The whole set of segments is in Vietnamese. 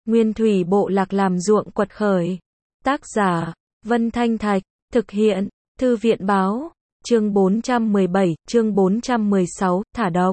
Nguyên thủy bộ lạc làm ruộng quật khởi. Tác giả, Vân Thanh Thạch, thực hiện, Thư viện báo, chương 417, chương 416, thả độc.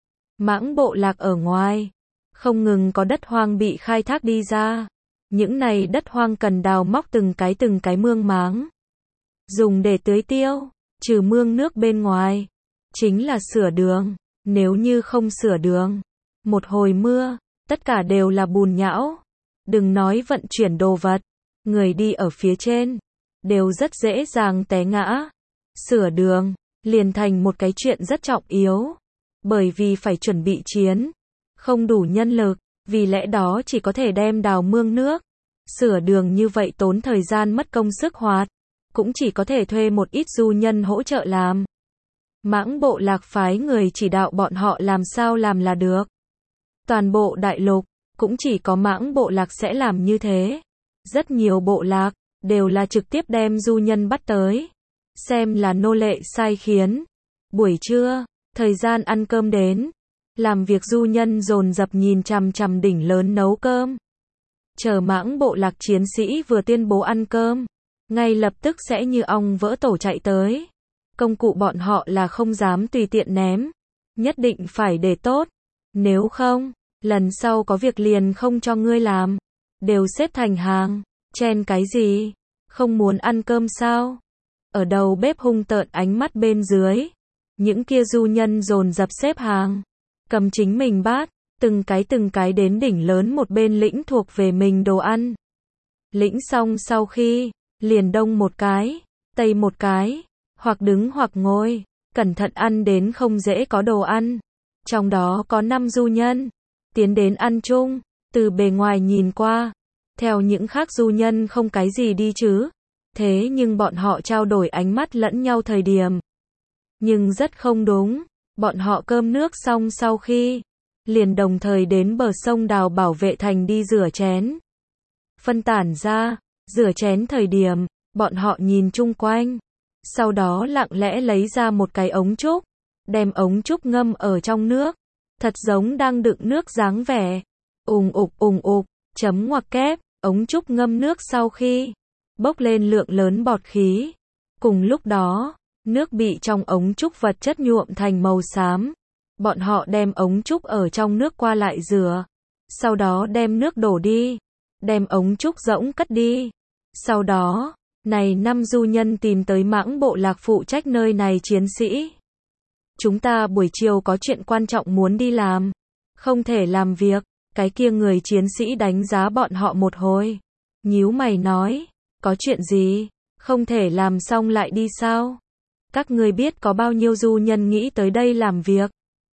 Mãng bộ lạc ở ngoài, không ngừng có đất hoang bị khai thác đi ra. Những này đất hoang cần đào móc từng cái mương máng, dùng để tưới tiêu, trừ mương nước bên ngoài, chính là sửa đường. Nếu như không sửa đường, một hồi mưa, tất cả đều là bùn nhão. Đừng nói vận chuyển đồ vật, người đi ở phía trên, đều rất dễ dàng té ngã. Sửa đường, liền thành một cái chuyện rất trọng yếu, bởi vì phải chuẩn bị chiến, không đủ nhân lực, vì lẽ đó chỉ có thể đem đào mương nước. Sửa đường như vậy tốn thời gian mất công sức hoạt, cũng chỉ có thể thuê một ít du nhân hỗ trợ làm. Mãng bộ lạc phái người chỉ đạo bọn họ làm sao làm là được. Toàn bộ đại lục, cũng chỉ có mãng bộ lạc sẽ làm như thế. Rất nhiều bộ lạc, đều là trực tiếp đem du nhân bắt tới, xem là nô lệ sai khiến. Buổi trưa, thời gian ăn cơm đến, làm việc du nhân dồn dập nhìn chằm chằm đỉnh lớn nấu cơm. Chờ mãng bộ lạc chiến sĩ vừa tuyên bố ăn cơm, ngay lập tức sẽ như ong vỡ tổ chạy tới. Công cụ bọn họ là không dám tùy tiện ném, nhất định phải để tốt, nếu không, lần sau có việc liền không cho ngươi làm. Đều xếp thành hàng, chen cái gì, không muốn ăn cơm sao? Ở đầu bếp hung tợn ánh mắt bên dưới, những kia du nhân dồn dập xếp hàng, cầm chính mình bát, từng cái đến đỉnh lớn một bên lĩnh thuộc về mình đồ ăn. Lĩnh xong sau khi, liền đông một cái, tây một cái, hoặc đứng hoặc ngồi, cẩn thận ăn đến không dễ có đồ ăn. Trong đó có 5 du nhân, tiến đến ăn chung, từ bề ngoài nhìn qua, theo những khác du nhân không cái gì đi chứ. Thế nhưng bọn họ trao đổi ánh mắt lẫn nhau thời điểm. Nhưng rất không đúng, bọn họ cơm nước xong sau khi, liền đồng thời đến bờ sông đào bảo vệ thành đi rửa chén. Phân tản ra, rửa chén thời điểm, bọn họ nhìn chung quanh. Sau đó lặng lẽ lấy ra một cái ống trúc, đem ống trúc ngâm ở trong nước, thật giống đang đựng nước dáng vẻ. Ùng ục, chấm ngoặc kép, ống trúc ngâm nước sau khi bốc lên lượng lớn bọt khí. Cùng lúc đó, nước bị trong ống trúc vật chất nhuộm thành màu xám. Bọn họ đem ống trúc ở trong nước qua lại rửa, sau đó đem nước đổ đi, đem ống trúc rỗng cất đi. Sau đó, này 5 du nhân tìm tới mãng bộ lạc phụ trách nơi này chiến sĩ. Chúng ta buổi chiều có chuyện quan trọng muốn đi làm, không thể làm việc. Cái kia người chiến sĩ đánh giá bọn họ một hồi, nhíu mày nói, có chuyện gì, không thể làm xong lại đi sao? Các ngươi biết có bao nhiêu du nhân nghĩ tới đây làm việc?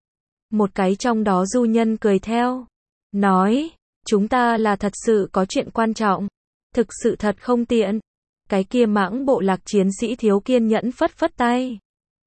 Một cái trong đó du nhân cười theo, nói, chúng ta là thật sự có chuyện quan trọng, thực sự thật không tiện. Cái kia mãng bộ lạc chiến sĩ thiếu kiên nhẫn phất phất tay,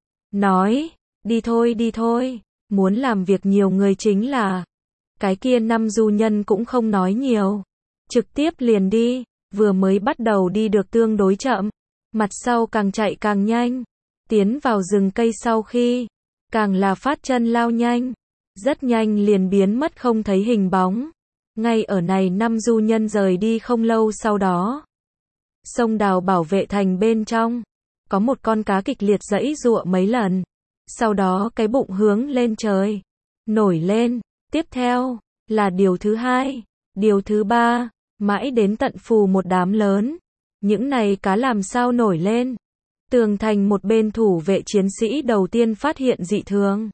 nói, đi thôi, muốn làm việc nhiều người chính là. Cái kia 5 du nhân cũng không nói nhiều, trực tiếp liền đi, vừa mới bắt đầu đi được tương đối chậm, mặt sau càng chạy càng nhanh, tiến vào rừng cây sau khi, càng là phát chân lao nhanh, rất nhanh liền biến mất không thấy hình bóng. Ngay ở này 5 du nhân rời đi không lâu sau đó, sông đào bảo vệ thành bên trong, có một con cá kịch liệt giãy giụa mấy lần, sau đó cái bụng hướng lên trời, nổi lên. Tiếp theo, là điều thứ 2, điều thứ 3, mãi đến tận phù một đám lớn. Những này cá làm sao nổi lên? Tường thành một bên thủ vệ chiến sĩ đầu tiên phát hiện dị thường.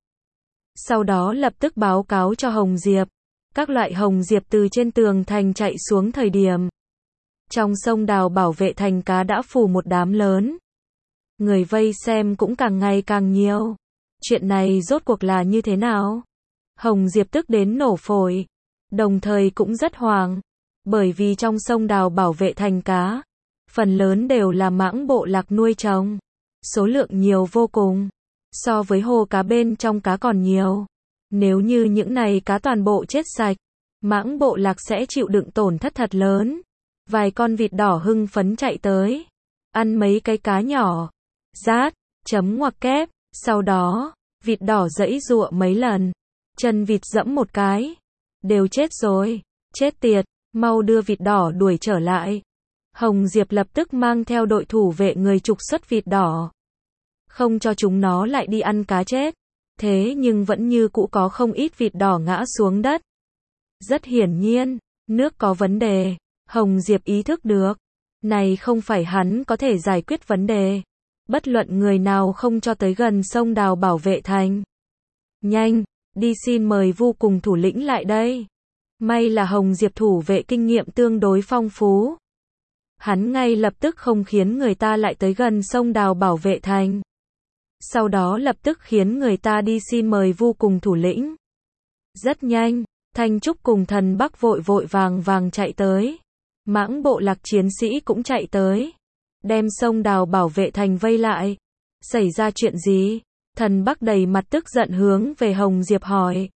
Sau đó lập tức báo cáo cho Hồng Diệp. Các loại Hồng Diệp từ trên tường thành chạy xuống thời điểm. Trong sông đào bảo vệ thành cá đã phù một đám lớn. Người vây xem cũng càng ngày càng nhiều. Chuyện này rốt cuộc là như thế nào? Hồng Diệp tức đến nổ phổi, đồng thời cũng rất hoảng, bởi vì trong sông đào bảo vệ thành cá, phần lớn đều là mãng bộ lạc nuôi trồng, số lượng nhiều vô cùng, so với hồ cá bên trong cá còn nhiều. Nếu như những này cá toàn bộ chết sạch, mãng bộ lạc sẽ chịu đựng tổn thất thật lớn. Vài con vịt đỏ hưng phấn chạy tới, ăn mấy cái cá nhỏ, rát, chấm ngoặc kép, sau đó, vịt đỏ giãy giụa mấy lần. Chân vịt dẫm một cái, đều chết rồi, chết tiệt, mau đưa vịt đỏ đuổi trở lại. Hồng Diệp lập tức mang theo đội thủ vệ người trục xuất vịt đỏ. Không cho chúng nó lại đi ăn cá chết. Thế nhưng vẫn như cũ có không ít vịt đỏ ngã xuống đất. Rất hiển nhiên, nước có vấn đề. Hồng Diệp ý thức được. Này không phải hắn có thể giải quyết vấn đề. Bất luận người nào không cho tới gần sông Đào bảo vệ thành. Nhanh, đi xin mời Vu cùng thủ lĩnh lại đây. May là Hồng Diệp thủ vệ kinh nghiệm tương đối phong phú. Hắn ngay lập tức không khiến người ta lại tới gần sông Đào bảo vệ thành. Sau đó lập tức khiến người ta đi xin mời Vu cùng thủ lĩnh. Rất nhanh, Thanh Trúc cùng Thần Bắc vội vội vàng vàng chạy tới. Mãng bộ lạc chiến sĩ cũng chạy tới. Đem sông Đào bảo vệ thành vây lại. Xảy ra chuyện gì? Thần Bắc đầy mặt tức giận hướng về Hồng Diệp hỏi.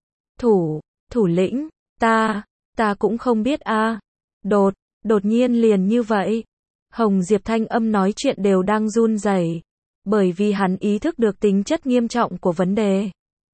Thủ lĩnh, ta cũng không biết a. Đột nhiên liền như vậy. Hồng Diệp thanh âm nói chuyện đều đang run rẩy, bởi vì hắn ý thức được tính chất nghiêm trọng của vấn đề.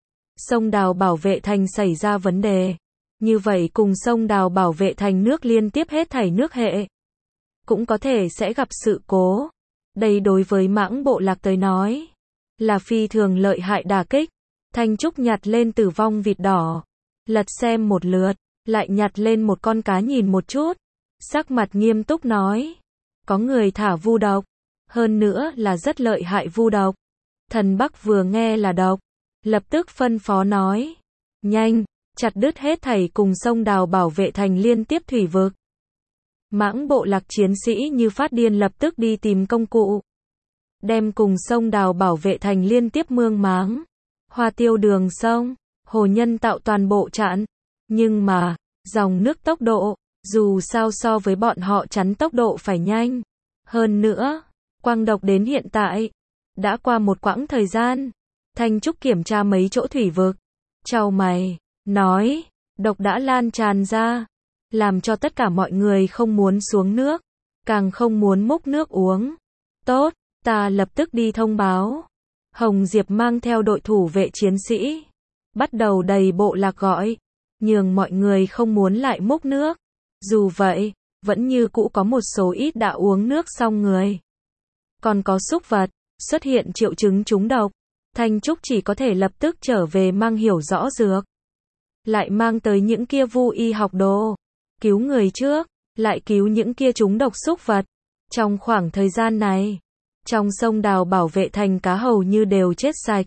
Sông Đào bảo vệ thành xảy ra vấn đề. Như vậy cùng sông Đào bảo vệ thành nước liên tiếp hết thảy nước hệ. Cũng có thể sẽ gặp sự cố. Đây đối với mãng bộ lạc tới nói. Là phi thường lợi hại đả kích. Thanh Trúc nhặt lên tử vong vịt đỏ. Lật xem một lượt. Lại nhặt lên một con cá nhìn một chút. Sắc mặt nghiêm túc nói. Có người thả vu độc. Hơn nữa là rất lợi hại vu độc. Thần Bắc vừa nghe là độc. Lập tức phân phó nói. Nhanh, chặt đứt hết thảy cùng sông Đào bảo vệ thành liên tiếp thủy vực. Mãng bộ lạc chiến sĩ như phát điên lập tức đi tìm công cụ. Đem cùng sông Đào bảo vệ thành liên tiếp mương máng. Hoa tiêu đường sông, hồ nhân tạo toàn bộ chặn. Nhưng mà, dòng nước tốc độ, dù sao so với bọn họ chắn tốc độ phải nhanh. Hơn nữa, quang độc đến hiện tại, đã qua một quãng thời gian. Thanh Trúc kiểm tra mấy chỗ thủy vực. Chau mày, nói, độc đã lan tràn ra. Làm cho tất cả mọi người không muốn xuống nước. Càng không muốn múc nước uống. Tốt, ta lập tức đi thông báo. Hồng Diệp mang theo đội thủ vệ chiến sĩ. Bắt đầu đầy bộ lạc gọi. Nhường mọi người không muốn lại múc nước. Dù vậy, vẫn như cũ có một số ít đã uống nước xong người. Còn có súc vật, xuất hiện triệu chứng trúng độc. Thanh Trúc chỉ có thể lập tức trở về mang hiểu rõ dược. Lại mang tới những kia vu y học đồ. Cứu người trước, lại cứu những kia trúng độc súc vật. Trong khoảng thời gian này, trong sông Đào bảo vệ thành cá hầu như đều chết sạch.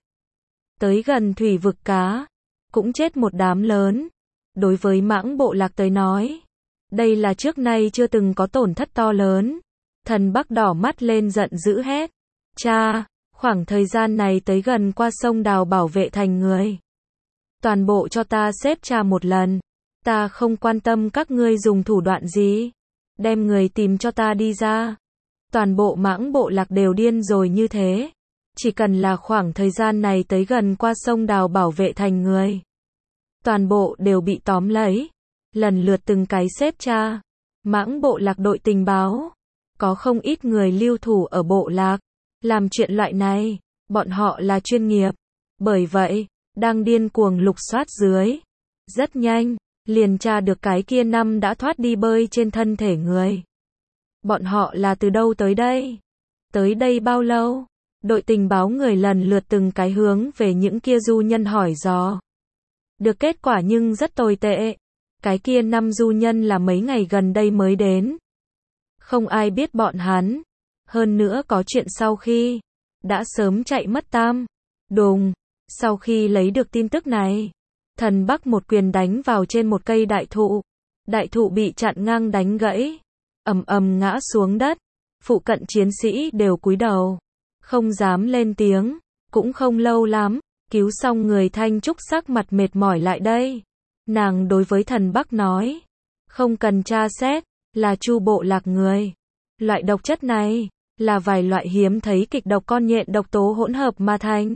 Tới gần thủy vực cá, cũng chết một đám lớn. Đối với mãng bộ lạc tới nói, đây là trước nay chưa từng có tổn thất to lớn. Thần Bắc đỏ mắt lên giận dữ hét. Cha, khoảng thời gian này tới gần qua sông Đào bảo vệ thành người. Toàn bộ cho ta xếp tra một lần. Ta không quan tâm các ngươi dùng thủ đoạn gì. Đem người tìm cho ta đi ra. Toàn bộ mãng bộ lạc đều điên rồi như thế. Chỉ cần là khoảng thời gian này tới gần qua sông Đào bảo vệ thành người. Toàn bộ đều bị tóm lấy. Lần lượt từng cái xếp tra. Mãng bộ lạc đội tình báo. Có không ít người lưu thủ ở bộ lạc. Làm chuyện loại này. Bọn họ là chuyên nghiệp. Bởi vậy, đang điên cuồng lục soát dưới. Rất nhanh, liền tra được cái kia năm đã thoát đi bơi trên thân thể người. Bọn họ là từ đâu tới đây? Tới đây bao lâu? Đội tình báo người lần lượt từng cái hướng về những kia du nhân hỏi dò. Được kết quả nhưng rất tồi tệ. Cái kia năm du nhân là mấy ngày gần đây mới đến. Không ai biết bọn hắn. Hơn nữa có chuyện sau khi đã sớm chạy mất tam. Đùng. Sau khi lấy được tin tức này, Thần Bắc một quyền đánh vào trên một cây đại thụ. Đại thụ bị chặn ngang đánh gãy. Ầm ầm ngã xuống đất. Phụ cận chiến sĩ đều cúi đầu. Không dám lên tiếng. Cũng không lâu lắm. Cứu xong người Thanh Trúc sắc mặt mệt mỏi lại đây. Nàng đối với Thần Bắc nói. Không cần tra xét. Là Chu bộ lạc người. Loại độc chất này. Là vài loại hiếm thấy kịch độc con nhện độc tố hỗn hợp mà thành.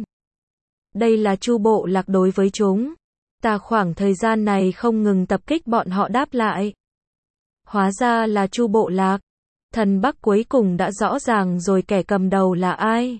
Đây là Chu bộ lạc đối với chúng. Ta khoảng thời gian này không ngừng tập kích bọn họ đáp lại. Hóa ra là Chu bộ lạc. Thần Bắc cuối cùng đã rõ ràng rồi kẻ cầm đầu là ai.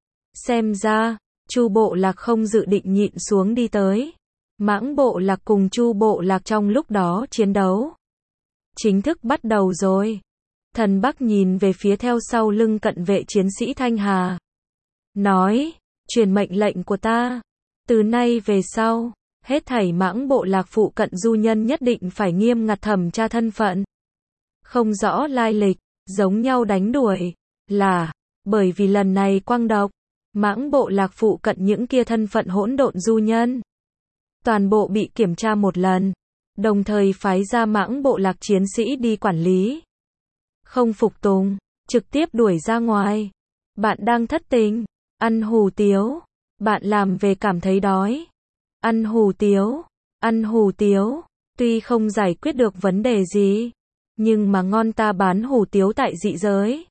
Xem ra, Chu bộ lạc không dự định nhịn xuống đi tới. Mãng bộ lạc cùng Chu bộ lạc trong lúc đó chiến đấu. Chính thức bắt đầu rồi. Thần Bắc nhìn về phía theo sau lưng cận vệ chiến sĩ Thanh Hà. Nói, truyền mệnh lệnh của ta. Từ nay về sau, hết thảy Mãng bộ lạc phụ cận du nhân nhất định phải nghiêm ngặt thẩm tra thân phận. Không rõ lai lịch, giống nhau đánh đuổi. Là, bởi vì lần này quang độc, Mãng bộ lạc phụ cận những kia thân phận hỗn độn du nhân. Toàn bộ bị kiểm tra một lần. Đồng thời phái ra Mãng bộ lạc chiến sĩ đi quản lý. Không phục tùng, trực tiếp đuổi ra ngoài. Bạn đang thất tình, ăn hủ tiếu. Bạn làm về cảm thấy đói. Ăn hủ tiếu, ăn hủ tiếu. Tuy không giải quyết được vấn đề gì, nhưng mà ngon, ta bán hủ tiếu tại dị giới.